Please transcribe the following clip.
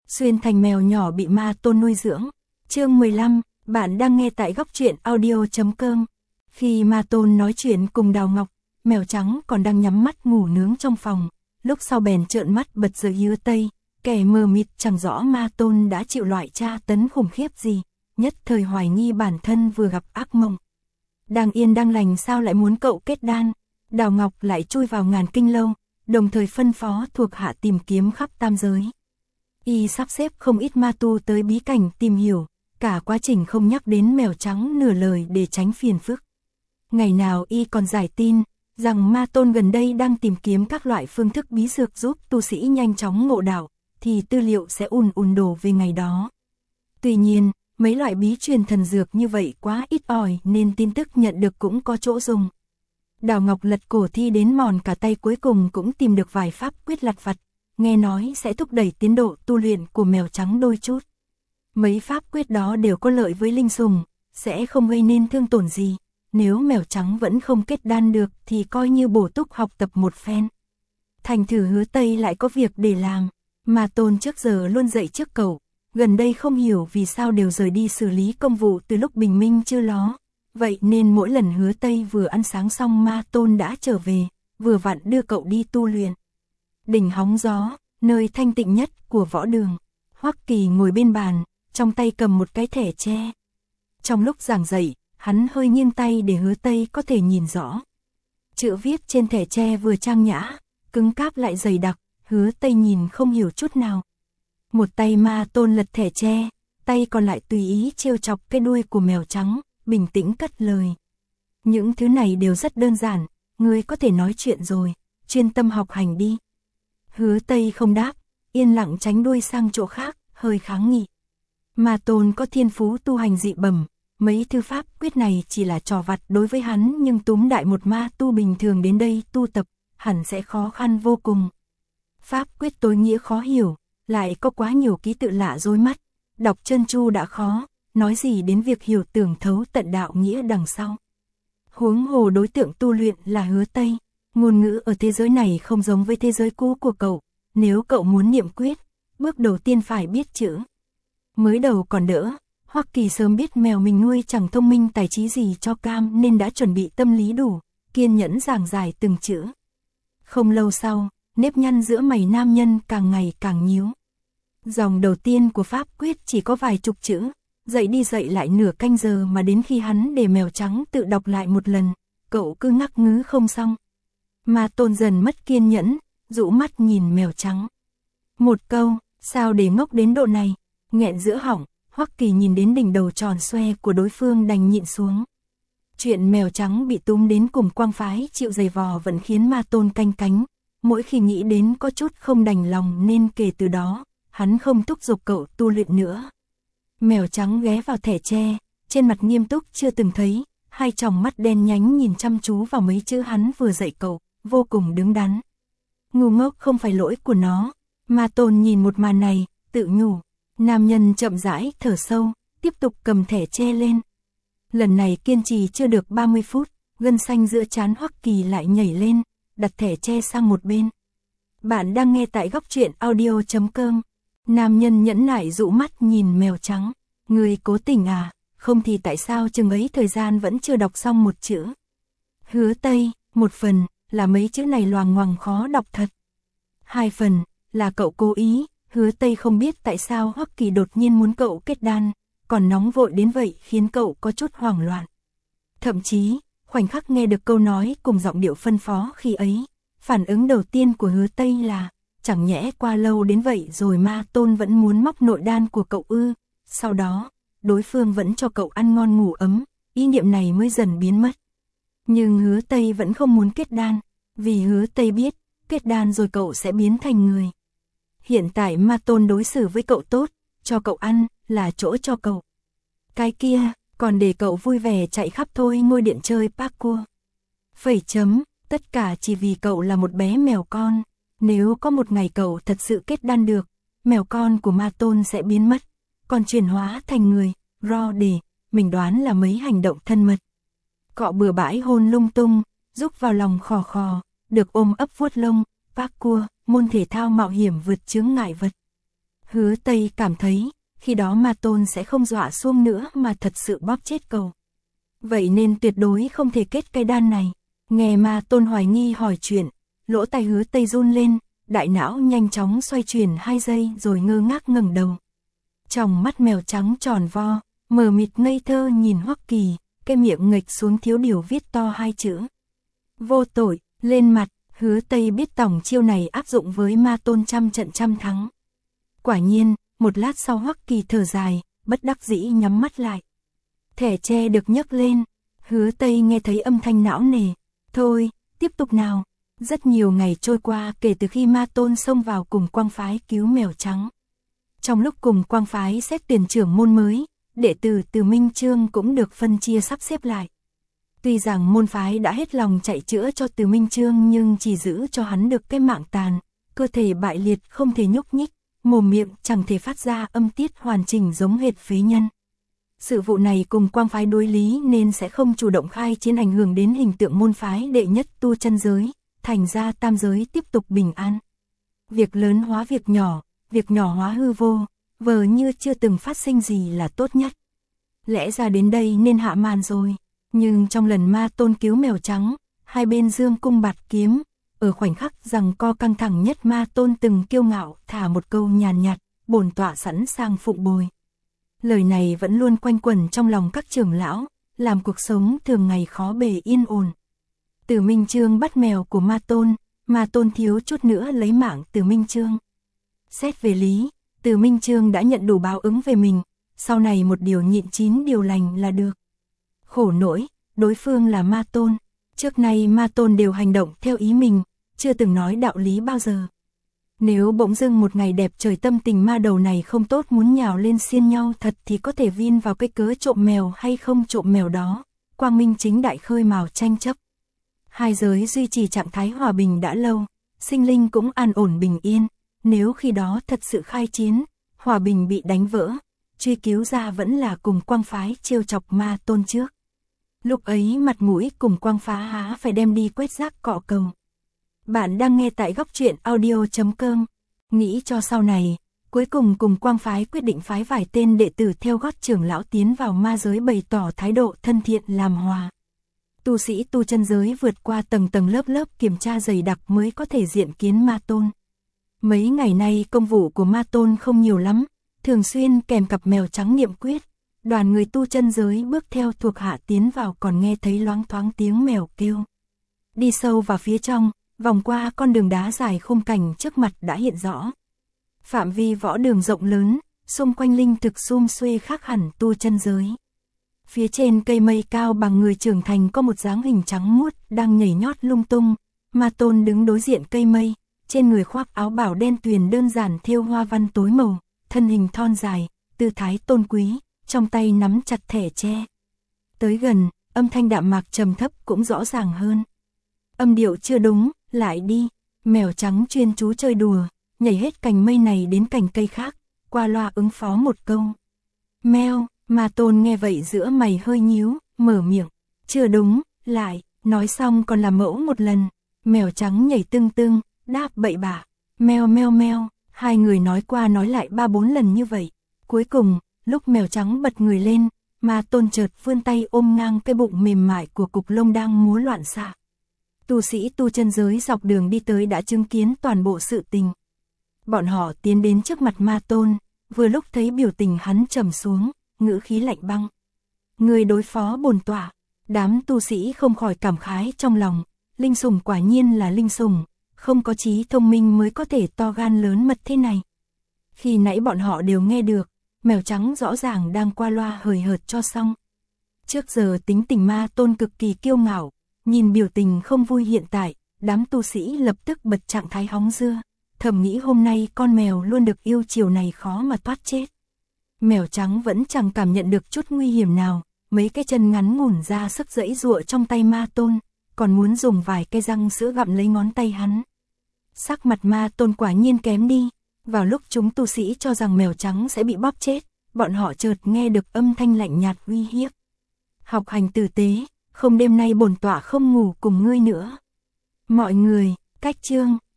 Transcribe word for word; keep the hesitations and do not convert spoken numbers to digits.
xuyên thành mèo nhỏ bị ma tôn nuôi dưỡng. Chương mười lăm, bạn đang nghe tại góc truyện audio chấm com. Khi ma tôn nói chuyện cùng Đào Ngọc, mèo trắng còn đang nhắm mắt ngủ nướng trong phòng, lúc sau bèn trợn mắt bật dậy Hứa Tây, kẻ mờ mịt chẳng rõ ma tôn đã chịu loại tra tấn khủng khiếp gì, nhất thời hoài nghi bản thân vừa gặp ác mộng. Đang yên đang lành sao lại muốn cậu kết đan? Đào Ngọc lại chui vào Ngàn Kinh Lâu, đồng thời phân phó thuộc hạ tìm kiếm khắp tam giới. Y sắp xếp không ít ma tu tới bí cảnh tìm hiểu, cả quá trình không nhắc đến mèo trắng nửa lời để tránh phiền phức. Ngày nào Y còn giải tin rằng ma tôn gần đây đang tìm kiếm các loại phương thức bí dược giúp tu sĩ nhanh chóng ngộ đạo, thì tư liệu sẽ ùn ùn đổ về ngày đó. Tuy nhiên, mấy loại bí truyền thần dược như vậy quá ít ỏi nên tin tức nhận được cũng có chỗ dùng. Đào Ngọc lật cổ thi đến mòn cả tay, cuối cùng cũng tìm được vài pháp quyết lặt vặt, nghe nói sẽ thúc đẩy tiến độ tu luyện của mèo trắng đôi chút. Mấy pháp quyết đó đều có lợi với linh sủng, sẽ không gây nên thương tổn gì. Nếu mèo trắng vẫn không kết đan được thì coi như bổ túc học tập một phen. Thành thử Hứa Tây lại có việc để làm, mà tôn trước giờ luôn dậy trước cậu, gần đây không hiểu vì sao đều rời đi xử lý công vụ từ lúc bình minh chưa ló. Vậy nên mỗi lần Hứa Tây vừa ăn sáng xong ma tôn đã trở về, vừa vặn đưa cậu đi tu luyện. Đỉnh hóng gió, nơi thanh tịnh nhất của võ đường, Hoắc Kỳ ngồi bên bàn, trong tay cầm một cái thẻ tre. Trong lúc giảng dạy, hắn hơi nghiêng tay để Hứa Tây có thể nhìn rõ. Chữ viết trên thẻ tre vừa trang nhã, cứng cáp lại dày đặc, Hứa Tây nhìn không hiểu chút nào. Một tay ma tôn lật thẻ tre, tay còn lại tùy ý trêu chọc cái đuôi của mèo trắng, bình tĩnh cất lời. Những thứ này đều rất đơn giản, ngươi có thể nói chuyện rồi, chuyên tâm học hành đi. Hứa Tây không đáp, yên lặng tránh đuôi sang chỗ khác, hơi kháng nghị. Ma tôn có thiên phú tu hành dị bẩm, mấy thư pháp quyết này chỉ là trò vặt đối với hắn, nhưng túm đại một ma tu bình thường đến đây tu tập, hẳn sẽ khó khăn vô cùng. Pháp quyết tối nghĩa khó hiểu, lại có quá nhiều ký tự lạ rối mắt, đọc chân chu đã khó, nói gì đến việc hiểu tưởng thấu tận đạo nghĩa đằng sau. Huống hồ đối tượng tu luyện là Hứa Tây, ngôn ngữ ở thế giới này không giống với thế giới cũ của cậu, nếu cậu muốn niệm quyết, bước đầu tiên phải biết chữ. Mới đầu còn đỡ, Hoắc Kỳ sớm biết mèo mình nuôi chẳng thông minh tài trí gì cho cam nên đã chuẩn bị tâm lý đủ, kiên nhẫn giảng giải từng chữ. Không lâu sau, nếp nhăn giữa mày nam nhân càng ngày càng nhíu. Dòng đầu tiên của pháp quyết chỉ có vài chục chữ, dậy đi dậy lại nửa canh giờ mà đến khi hắn để mèo trắng tự đọc lại một lần, cậu cứ ngắc ngứ không xong. Ma tôn dần mất kiên nhẫn, dụ mắt nhìn mèo trắng. Một câu, sao để ngốc đến độ này, nghẹn giữa họng, Hoắc Kỳ nhìn đến đỉnh đầu tròn xoe của đối phương đành nhịn xuống. Chuyện mèo trắng bị túm đến cùng quang phái chịu giày vò vẫn khiến ma tôn canh cánh, mỗi khi nghĩ đến có chút không đành lòng nên kể từ đó, hắn không thúc giục cậu tu luyện nữa. Mèo trắng ghé vào thẻ tre, trên mặt nghiêm túc chưa từng thấy, hai tròng mắt đen nhánh nhìn chăm chú vào mấy chữ hắn vừa dạy cậu, vô cùng đứng đắn. Ngu ngốc không phải lỗi của nó, ma tôn nhìn một màn này, tự nhủ. Nam nhân chậm rãi thở sâu, tiếp tục cầm thẻ tre lên. Lần này kiên trì chưa được ba mươi phút, gân xanh giữa trán Hoắc Kỳ lại nhảy lên, đặt thẻ tre sang một bên. Bạn đang nghe tại góc truyện audio chấm com. Nam nhân nhẫn nại dụ mắt nhìn mèo trắng. Người cố tình à, không thì tại sao chừng ấy thời gian vẫn chưa đọc xong một chữ. Hứa Tây, một phần là mấy chữ này loằng ngoằng khó đọc thật. Hai phần là cậu cố ý. Hứa Tây không biết tại sao Hoắc Kỳ đột nhiên muốn cậu kết đan, còn nóng vội đến vậy khiến cậu có chút hoảng loạn. Thậm chí, khoảnh khắc nghe được câu nói cùng giọng điệu phân phó khi ấy, phản ứng đầu tiên của Hứa Tây là, chẳng nhẽ qua lâu đến vậy rồi ma tôn vẫn muốn móc nội đan của cậu ư. Sau đó, đối phương vẫn cho cậu ăn ngon ngủ ấm, ý niệm này mới dần biến mất. Nhưng Hứa Tây vẫn không muốn kết đan, vì Hứa Tây biết, kết đan rồi cậu sẽ biến thành người. Hiện tại ma tôn đối xử với cậu tốt, cho cậu ăn, là chỗ cho cậu. Cái kia, còn để cậu vui vẻ chạy khắp thôi ngôi điện chơi parkour. Phẩy chấm, tất cả chỉ vì cậu là một bé mèo con. Nếu có một ngày cậu thật sự kết đan được, mèo con của ma tôn sẽ biến mất, còn chuyển hóa thành người, ro để, mình đoán là mấy hành động thân mật. Cọ bừa bãi hôn lung tung, rúc vào lòng khò khò, được ôm ấp vuốt lông, parkour, môn thể thao mạo hiểm vượt chướng ngại vật. Hứa Tây cảm thấy, khi đó Ma Tôn sẽ không dọa xuông nữa mà thật sự bóp chết cậu. Vậy nên tuyệt đối không thể kết cái đan này. Nghe Ma Tôn hoài nghi hỏi chuyện, lỗ tai Hứa Tây run lên, đại não nhanh chóng xoay chuyển hai giây rồi ngơ ngác ngẩng đầu. Trong mắt mèo trắng tròn vo, mờ mịt ngây thơ nhìn Hoắc Kỳ, cái miệng nghịch xuống thiếu điều viết to hai chữ. Vô tội, lên mặt. Hứa Tây biết tổng chiêu này áp dụng với Ma Tôn trăm trận trăm thắng. Quả nhiên, một lát sau Hoắc Kỳ thở dài, bất đắc dĩ nhắm mắt lại. Thẻ tre được nhấc lên, Hứa Tây nghe thấy âm thanh não nề. Thôi, tiếp tục nào. Rất nhiều ngày trôi qua kể từ khi Ma Tôn xông vào cùng Quang Phái cứu mèo trắng. Trong lúc cùng Quang Phái xét tuyển trưởng môn mới, đệ tử Từ Minh Chương cũng được phân chia sắp xếp lại. Tuy rằng môn phái đã hết lòng chạy chữa cho Từ Minh Chương nhưng chỉ giữ cho hắn được cái mạng tàn, cơ thể bại liệt không thể nhúc nhích, mồm miệng chẳng thể phát ra âm tiết hoàn chỉnh giống hệt phế nhân. Sự vụ này cùng Quang Phái đối lý nên sẽ không chủ động khai chiến ảnh hưởng đến hình tượng môn phái đệ nhất tu chân giới, thành ra tam giới tiếp tục bình an. Việc lớn hóa việc nhỏ, việc nhỏ hóa hư vô, vờ như chưa từng phát sinh gì là tốt nhất. Lẽ ra đến đây nên hạ màn rồi. Nhưng trong lần Ma Tôn cứu mèo trắng, hai bên dương cung bạt kiếm, ở khoảnh khắc giằng co căng thẳng nhất Ma Tôn từng kiêu ngạo thả một câu nhàn nhạt, bổn tọa sẵn sàng phụng bồi. Lời này vẫn luôn quanh quẩn trong lòng các trưởng lão, làm cuộc sống thường ngày khó bề yên ổn. Từ Minh Chương bắt mèo của Ma Tôn, Ma Tôn thiếu chút nữa lấy mạng Từ Minh Chương. Xét về lý, Từ Minh Chương đã nhận đủ báo ứng về mình, sau này một điều nhịn chín điều lành là được. Khổ nỗi, đối phương là Ma Tôn, trước nay Ma Tôn đều hành động theo ý mình, chưa từng nói đạo lý bao giờ. Nếu bỗng dưng một ngày đẹp trời tâm tình ma đầu này không tốt muốn nhào lên xiên nhau thật thì có thể vin vào cái cớ trộm mèo hay không trộm mèo đó, quang minh chính đại khơi mào tranh chấp. Hai giới duy trì trạng thái hòa bình đã lâu, sinh linh cũng an ổn bình yên, nếu khi đó thật sự khai chiến, hòa bình bị đánh vỡ, truy cứu ra vẫn là cùng Quang Phái trêu chọc Ma Tôn trước. Lúc ấy mặt mũi cùng Quang Phá há phải đem đi quét rác cọ cầu. Bạn đang nghe tại góc truyện audio chấm com. Nghĩ cho sau này, cuối cùng cùng Quang Phái quyết định phái vài tên đệ tử theo gót trưởng lão tiến vào ma giới bày tỏ thái độ thân thiện làm hòa. Tu sĩ tu chân giới vượt qua tầng tầng lớp lớp kiểm tra dày đặc mới có thể diện kiến Ma Tôn. Mấy ngày nay công vụ của Ma Tôn không nhiều lắm, thường xuyên kèm cặp mèo trắng niệm quyết. Đoàn người tu chân giới bước theo thuộc hạ tiến vào còn nghe thấy loáng thoáng tiếng mèo kêu. Đi sâu vào phía trong, vòng qua con đường đá dài khung cảnh trước mặt đã hiện rõ. Phạm vi võ đường rộng lớn, xung quanh linh thực sum xuê khác hẳn tu chân giới. Phía trên cây mây cao bằng người trưởng thành có một dáng hình trắng muốt đang nhảy nhót lung tung. Ma Tôn đứng đối diện cây mây, trên người khoác áo bào đen tuyền đơn giản thêu hoa văn tối màu, thân hình thon dài, tư thái tôn quý, trong tay nắm chặt thẻ tre. Tới gần, âm thanh đạm mạc trầm thấp cũng rõ ràng hơn. Âm điệu chưa đúng, lại đi. Mèo trắng chuyên chú chơi đùa, nhảy hết cành mây này đến cành cây khác, qua loa ứng phó một câu. Meo, Ma Tôn nghe vậy giữa mày hơi nhíu, mở miệng. Chưa đúng, lại, nói xong còn làm mẫu một lần. Mèo trắng nhảy tưng tưng, đáp bậy bạ. Meo meo meo, hai người nói qua nói lại ba bốn lần như vậy. Cuối cùng, lúc mèo trắng bật người lên, Ma Tôn chợt vươn tay ôm ngang cái bụng mềm mại của cục lông đang múa loạn xạ. Tu sĩ tu chân giới dọc đường đi tới đã chứng kiến toàn bộ sự tình. Bọn họ tiến đến trước mặt Ma Tôn, vừa lúc thấy biểu tình hắn trầm xuống, ngữ khí lạnh băng. Người đối phó bổn tọa, đám tu sĩ không khỏi cảm khái trong lòng, linh sủng quả nhiên là linh sủng, không có trí thông minh mới có thể to gan lớn mật thế này. Khi nãy bọn họ đều nghe được, mèo trắng rõ ràng đang qua loa hời hợt cho xong. Trước giờ tính tình Ma Tôn cực kỳ kiêu ngạo, nhìn biểu tình không vui hiện tại, đám tu sĩ lập tức bật trạng thái hóng dưa, thầm nghĩ hôm nay con mèo luôn được yêu chiều này khó mà thoát chết. Mèo trắng vẫn chẳng cảm nhận được chút nguy hiểm nào, mấy cái chân ngắn ngủn ra sức giãy giụa trong tay Ma Tôn, còn muốn dùng vài cái răng sữa gặm lấy ngón tay hắn. Sắc mặt Ma Tôn quả nhiên kém đi, vào lúc chúng tu sĩ cho rằng mèo trắng sẽ bị bóp chết, bọn họ chợt nghe được âm thanh lạnh nhạt uy hiếp. Học hành tử tế, không đêm nay bổn tọa không ngủ cùng ngươi nữa. Mọi người, cách chương.